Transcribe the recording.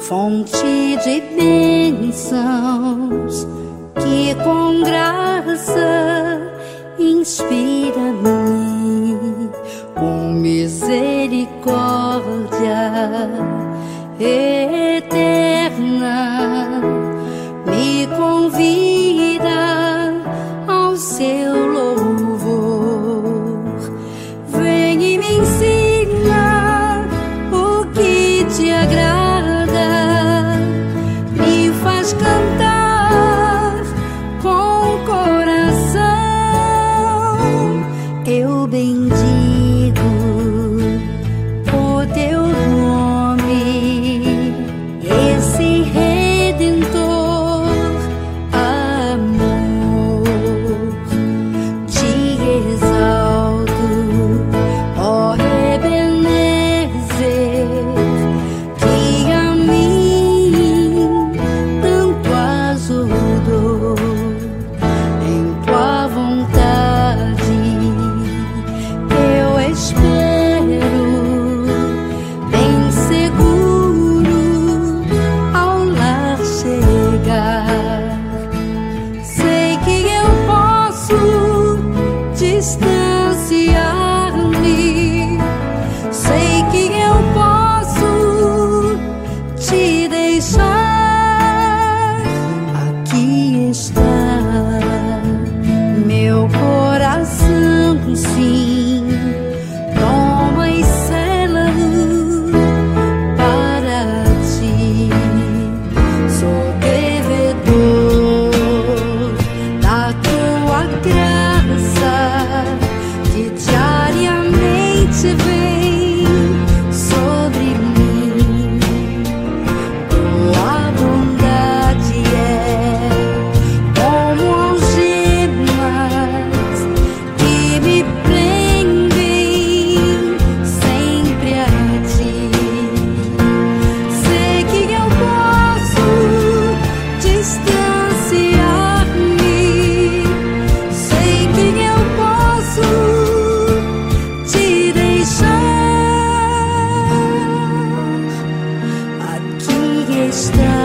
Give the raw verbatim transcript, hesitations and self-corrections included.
fonte de bênçãos, que com graça inspira-me, com misericórdia eterna, me convida ao seu louvor. Vem e me ensina o que te agrada, me faz cantar com o coração. Eu bendigo o teu nome, esse Redentor amor. Te exalto, ó Ebenezer, que a mim tanto ajudou. Em tua vontade eu espero, bem seguro ao lar chegar. Sei que eu posso distanciar-me, sei que eu posso te deixar. Aqui está meu coração, sim, toma e sela-o para ti. Sou devedor da tua graça, que diariamente vem sobre mim. Tua bondade é como algemas que me prendem sempre a ti. Sei que eu posso distanciar-me, sei que eu posso te deixar. Aqui está